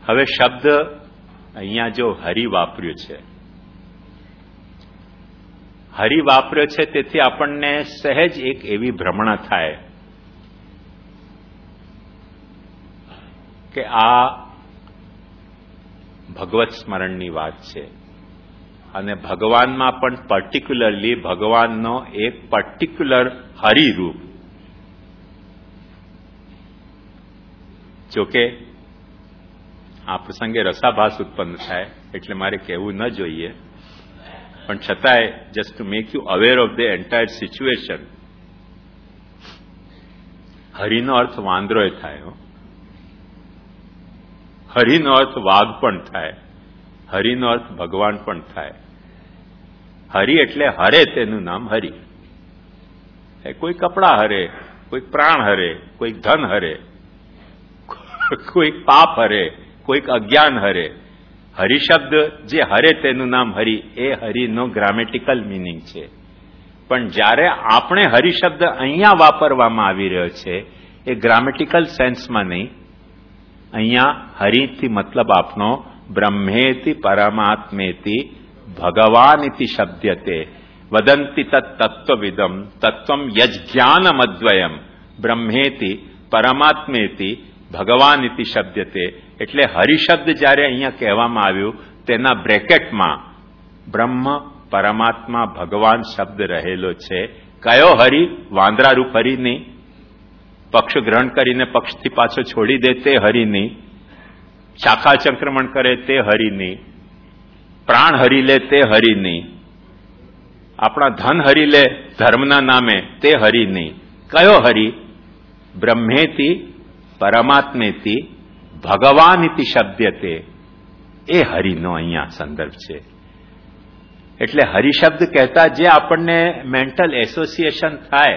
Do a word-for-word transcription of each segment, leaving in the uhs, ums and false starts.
હવે શબ્દ અહીંયા જો હરિ વાપર્યું છે, હરિ વાપર્યો છે, તેથી આપણને સહેજ એક એવી ભ્રમણા થાય કે આ ભગવત સ્મરણની વાત છે અને ભગવાનમાં પણ પર્ટિક્યુલરલી ભગવાનનો એક પર્ટિક્યુલર હરિરૂપ. જોકે આ પ્રસંગે રસાભાસ ઉત્પન્ન થાય એટલે મારે કહેવું ન જોઈએ, પણ છતાંય just to make you aware of the entire situation, હરિનો અર્થ વાંદરોય થાય, હરિનો અર્થ વાઘ પણ થાય, હરિનો અર્થ ભગવાન પણ થાય. હરિ એટલે હરે, તેનું નામ હરિ. કોઈ કપડા હરે, કોઈ પ્રાણ હરે, કોઈ ધન હરે, કોઈક પાપ હરે, કોઈક અજ્ઞાન હરે. હરિ શબ્દ જે હરે તેનું નામ હરિ, એ હરિનો ગ્રામેટિકલ મિનિંગ છે. પણ જ્યારે આપણે હરિ શબ્દ અહીંયા વાપરવામાં આવી રહ્યો છે એ ગ્રામેટિકલ સેન્સમાં નહીં. અહીંયા હરિથી મતલબ આપનો બ્રહ્મેતિ પરમાત્મેતિ ભગવાનિતિ શબ્દ્યતે વદંતિ તત્ તત્વવિદમ તત્વમ યજ્ઞાનમદ્વયમ બ્રહ્મેતિ પરમાત્મેતિ ભગવાનિતિ શબ્દ્યતે. એટલે હરિશબ્દ જ્યારે અહીંયા કહેવામાં આવ્યું તેના બ્રેકેટમાં બ્રહ્મ, પરમાત્મા, ભગવાન શબ્દ રહેલો છે. કયો હરિ? વાંદરારૂપ હરિ નહીં, પક્ષ ગ્રહણ કરીને પક્ષથી પાછો છોડી દે તે હરિ નહીં, શાખા સંક્રમણ કરે તે હરિ નહીં, પ્રાણ હરી લે તે હરિ નહીં, આપણા ધન હરી લે ધર્મના નામે તે હરિ નહીં. કયો હરિ? બ્રહ્મેતિ પરમાત્મેતિ ભગવાનિતિ શબ્દ્યતે. એ હરિનો અહીંયા સંદર્ભ છે. એટલે હરિશબ્દ કહેતા જે આપણને મેન્ટલ એસોસિએશન થાય,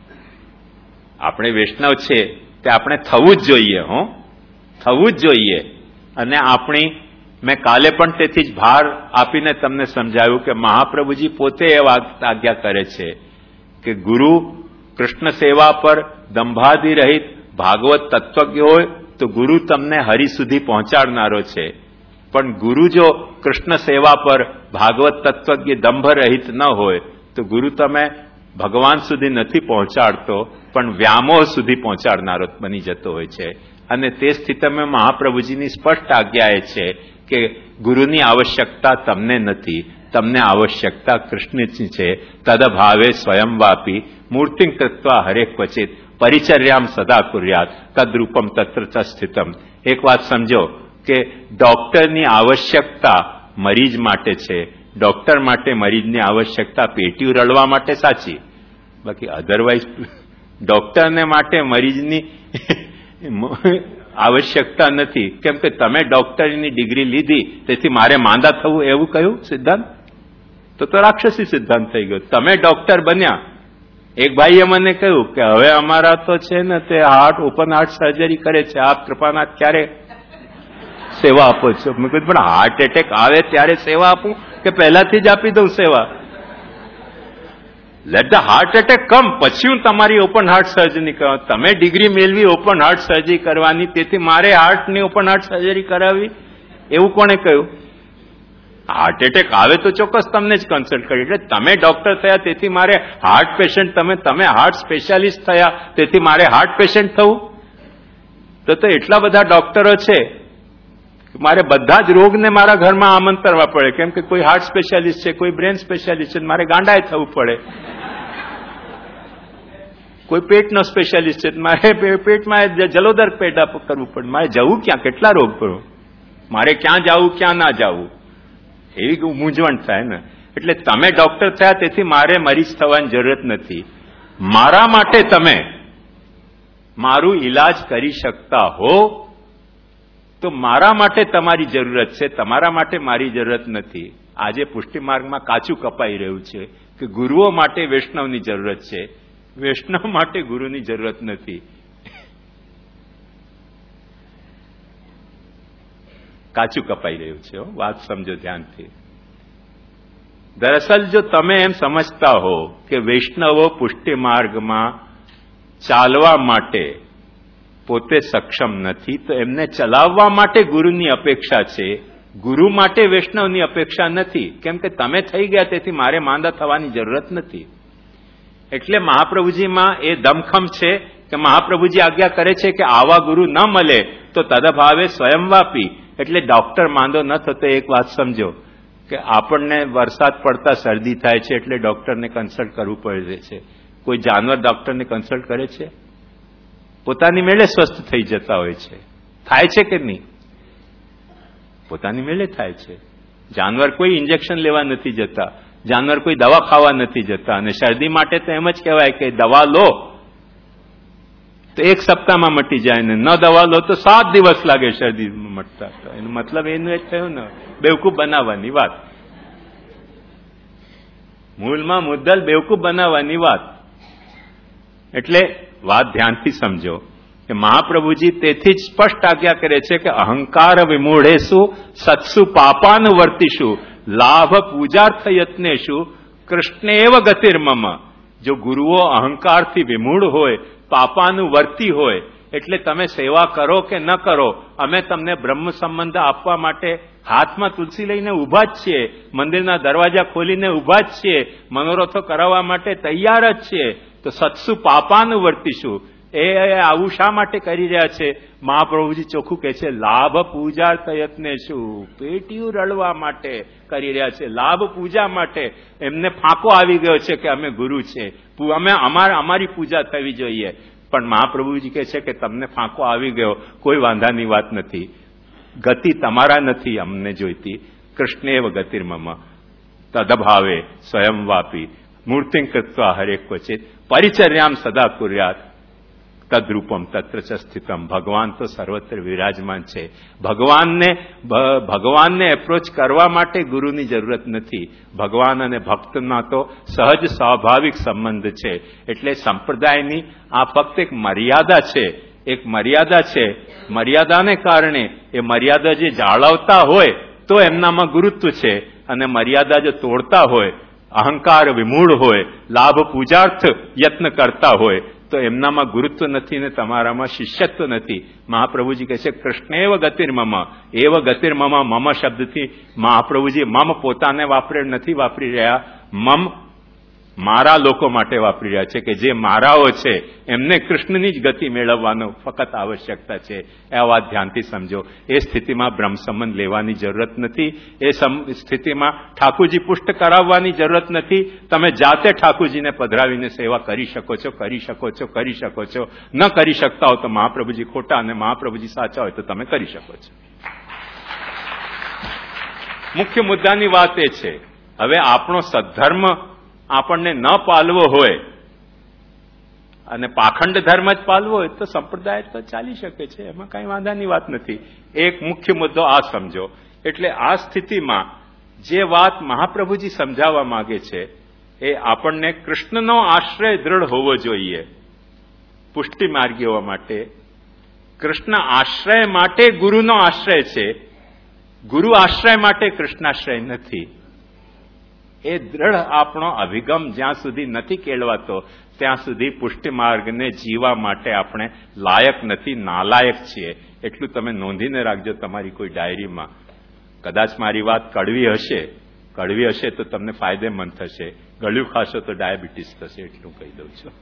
આપણે વૈષ્ણવ છે તે આપણે થવું જ જોઈએ, હો થવું જ જોઈએ. અને આપણી, મેં કાલે પણ તેથી જ ભાર આપીને તમને સમજાવ્યું કે મહાપ્રભુજી પોતે એવા આજ્ઞા કરે છે કે ગુરુ કૃષ્ણ સેવા પર દંભાદી રહિત ભાગવત તત્વજ્ઞ હોય તો ગુરુ તમને હરિ સુધી પહોંચાડનારો છે. પણ ગુરુ જો કૃષ્ણ સેવા પર ભાગવત તત્વજ્ઞ દંભ રહિત ન હોય તો ગુરુ તમે ભગવાન સુધી નથી પહોંચાડતો, પણ વ્યામોહ સુધી પહોંચાડનારો બની જતો હોય છે. અને તે સ્થિતિમાં મહાપ્રભુજીની સ્પષ્ટ આજ્ઞા એ છે કે ગુરુની આવશ્યકતા તમને નથી, તમને આવશ્યકતા કૃષ્ણની છે. તદભાવે સ્વયં વાપી મૂર્તિં કૃત્વા હરે ક્વચિત પરિચર્યામ સદા કુર્યાત તદ્રૂપમ તત્ર ચ સ્થિતમ. એક વાત સમજો કે ડોક્ટરની આવશ્યકતા મરીજ માટે છે, ડોક્ટર માટે મરીજની આવશ્યકતા પેટીયું રળવા માટે સાચી, બાકી અધરવાઇઝ ડોક્ટરને માટે મરીજની આવશ્યકતા નથી. કેમ કે તમે ડોક્ટરની ડિગ્રી લીધી તેથી મારે માંદા થવું એવું કહ્યું સિદ્ધાંત? તો તો રાક્ષસી સિદ્ધાંત થઈ ગયો. તમે ડોક્ટર બન્યા. એક ભાઈએ મને કહ્યું કે હવે અમારા તો છે ને તે હાર્ટ ઓપન હાર્ટ સર્જરી કરે છે, આપ કૃપાનાથ ક્યારે સેવા આપો છો? મેં કહ્યું પણ હાર્ટ એટેક આવે ત્યારે સેવા આપું કે પહેલાથી જ આપી દઉં સેવા? Let the heart attack come, પછી હું તમારી ઓપન હાર્ટ સર્જરી કરવા. તમે ડિગ્રી મેળવી ઓપન હાર્ટ સર્જરી કરવાની, તેથી મારે હાર્ટની ઓપન હાર્ટ સર્જરી કરાવી એવું કોણે કહ્યું? હાર્ટ એટેક આવે તો ચોક્કસ તમને જ કન્સલ્ટ કરી. એટલે તમે ડોક્ટર થયા તેથી મારે હાર્ટ પેશન્ટ, તમે તમે હાર્ટ સ્પેશિયાલિસ્ટ થયા તેથી મારે હાર્ટ પેશન્ટ થવું? તો તો એટલા બધા ડોક્ટરો છે, મારે બધા જ રોગને મારા ઘરમાં આમંત્રવા પડે. કેમ કે કોઈ હાર્ટ સ્પેશિયાલિસ્ટ છે, કોઈ બ્રેન સ્પેશિયાલિસ્ટ છે, મારે ગાંડાએ થવું પડે. કોઈ પેટનો સ્પેશિયાલિસ્ટ છે, મારે પેટમાં જલોદર પેદા કરવું પડે. મારે જવું ક્યાં? કેટલા રોગ કરો? મારે ક્યાં જવું, ક્યાં ના જવું? એવી મૂંઝવણ થાય ને. એટલે તમે ડોક્ટર થયા તેથી મારે મરીજ થવાની જરૂરત નથી. મારા માટે તમે મારું ઈલાજ કરી શકતા હો તો મારા માટે તમારી જરૂરત છે, તમારા માટે મારી જરૂરત નથી. આજે પુષ્ટિ માર્ગમાં કાચું કપાઈ રહ્યું છે કે ગુરુઓ માટે વૈષ્ણવની જરૂરત છે, વૈષ્ણવ માટે ગુરુની જરૂરત નથી. કાચું કપાઈ રહ્યું છે. વાત સમજો ધ્યાનથી. દરઅસલ જો તમે એમ સમજતા હો કે વૈષ્ણવો પુષ્ટિ માર્ગમાં ચાલવા માટે પોતે સક્ષમ નથી તો એમને ચલાવવા માટે ગુરુની અપેક્ષા છે, ગુરુ માટે વૈષ્ણવની અપેક્ષા નથી. કેમ કે તમે થઈ ગયા તેથી મારે માંદા થવાની જરૂરત નથી. એટલે મહાપ્રભુજીમાં એ દમખમ છે કે મહાપ્રભુજી આજ્ઞા કરે છે કે આવા ગુરુ ન મળે તો તદભાવે સ્વયંવાપી. એટલે ડોક્ટર માંદો ન થતો. એક વાત સમજો કે આપણને વરસાદ પડતા શરદી થાય છે એટલે ડોક્ટરને કન્સલ્ટ કરવું પડે છે. કોઈ જાનવર ડોક્ટરને કન્સલ્ટ કરે છે? પોતાની મેળે સ્વસ્થ થઈ જતા હોય છે. થાય છે કે નહીં? પોતાની મેળે થાય છે. જાનવર કોઈ ઇન્જેક્શન લેવા નથી જતા, જાનવર કોઈ દવા ખાવા નથી જતા. અને શરદી માટે તો એમ જ કહેવાય કે દવા લો તો એક સપ્તાહમાં મટી જાય ને ન દવા લો તો સાત દિવસ લાગે શરદી મટતા. એનો મતલબ એનું જ થયું ને, બેવકૂફ બનાવવાની વાત. મૂળમાં મુદ્દલ બેવકૂફ બનાવવાની વાત. એટલે વાત ધ્યાનથી સમજો કે મહાપ્રભુજી તેથી જ સ્પષ્ટ આજ્ઞા કરે છે કે અહંકાર વિમૂઢેશુ સત્સુ પાપાનુવર્તિષુ લાભ પૂજાર્થ યત્નેશુ કૃષ્ણેવ ગતિર્મમ. જો ગુરુઓ અહંકારથી વિમૂઢ હોય, પાપાનુવર્તી હોય, એટલે તમે સેવા કરો કે ન કરો, અમે તમને બ્રહ્મ સંબંધ આપવા માટે હાથમાં તુલસી લઈને ઉભા જ છીએ, મંદિરના દરવાજા ખોલીને ઉભા જ છીએ, મનોરથો કરાવવા માટે તૈયાર જ છીએ. તો સત્સુ પાપાનુવર્તિશું. એ આવું શા માટે કરી રહ્યા છે? મહાપ્રભુજી ચોખ્ખું કહે છે લાભ પૂજા પ્રયત્ને શું, પેટીયું રળવા માટે કરી રહ્યા છે, લાભ પૂજા માટે. એમને ફાંકો આવી ગયો છે કે અમે ગુરુ છે, અમે અમારી પૂજા થવી જોઈએ. પણ મહાપ્રભુજી કહે છે કે તમને ફાંકો આવી ગયો, કોઈ વાંધાની વાત નથી, ગતિ તમારા નથી અમને જોઈતી. કૃષ્ણેવ ગતિર્મમ તદભાવે સ્વયંવાપી મૂર્તિં કૃત્વા હરે ક્વચિત પરિચર્યામ સદા કુર્યાત તદ્રૂપમ તત્ર ચ સ્થિતમ. ભગવાન તો સર્વત્ર વિરાજમાન છે. ભગવાનને ભગવાનને એપ્રોચ કરવા માટે ગુરુની જરૂરત નથી. ભગવાન અને ભક્તના તો સહજ સ્વાભાવિક સંબંધ છે. એટલે સંપ્રદાયની આ ફક્ત એક મર્યાદા છે, એક મર્યાદા છે. મર્યાદાને કારણે એ મર્યાદા જે જાળવતા હોય તો એમનામાં ગુરુત્વ છે, અને મર્યાદા જો તોડતા હોય, અહંકાર વિમૂઢ હોય, લાભ પૂજાર્થ યત્ન કરતા હોય તો એમનામાં ગુરુત્વ નથી ને તમારામાં શિષ્યત્વ નથી. મહાપ્રભુજી કહે છે કૃષ્ણેવ ગતિર્મમ. એવ ગતિર્મમ. મમ શબ્દથી મહાપ્રભુજી મમ પોતાને વાપરે નથી વાપરી રહ્યા, મમ મારા લોકો માટે વાપરી રહ્યા છે કે જે મારાઓ છે એમને કૃષ્ણની જ ગતિ મેળવવાનો ફક્ત આવશ્યકતા છે. આ વાત ધ્યાનથી સમજો. એ સ્થિતિમાં બ્રહ્મ સંબંધ લેવાની જરૂરત નથી. એ સ્થિતિમાં ઠાકુરજી પુષ્ટ કરાવવાની જરૂરત નથી. તમે જાતે ઠાકુરજીને પધરાવીને સેવા કરી શકો છો, કરી શકો છો, કરી શકો છો. ન કરી શકતા હો તો મહાપ્રભુજી ખોટા અને મહાપ્રભુજી સાચા હોય તો તમે કરી શકો છો. મુખ્ય મુદ્દાની વાત એ છે, હવે આપણો સદ્ધર્મ આપણને ન પાલવો હોય અને પાખંડ ધર્મ જ પાલવો હોય તો સંપ્રદાય તો ચાલી શકે છે, એમાં કઈ વાંધાની વાત નથી. એક મુખ્ય મુદ્દો આ સમજો. એટલે આ સ્થિતિમાં જે વાત મહાપ્રભુજી સમજાવવા માંગે છે એ આપણને કૃષ્ણનો આશ્રય દ્રઢ હોવો જોઈએ પુષ્ટિ માર્ગીઓ માટે. કૃષ્ણ આશ્રય માટે ગુરુનો આશ્રય છે, ગુરુ આશ્રય માટે કૃષ્ણાશ્રય નથી. એ દ્રઢ આપણો અભિગમ જ્યાં સુધી નથી કેળવાતો ત્યાં સુધી પુષ્ટિ માર્ગને જીવવા માટે આપણે લાયક નથી, નાલાયક છીએ. એટલું તમે નોંધીને રાખજો તમારી કોઈ ડાયરીમાં. કદાચ મારી વાત કડવી હશે, કડવી હશે તો તમને ફાયદેમંદ થશે, ગળ્યું ખાશો તો ડાયાબિટીસ થશે, એટલું કહી દઉં છું.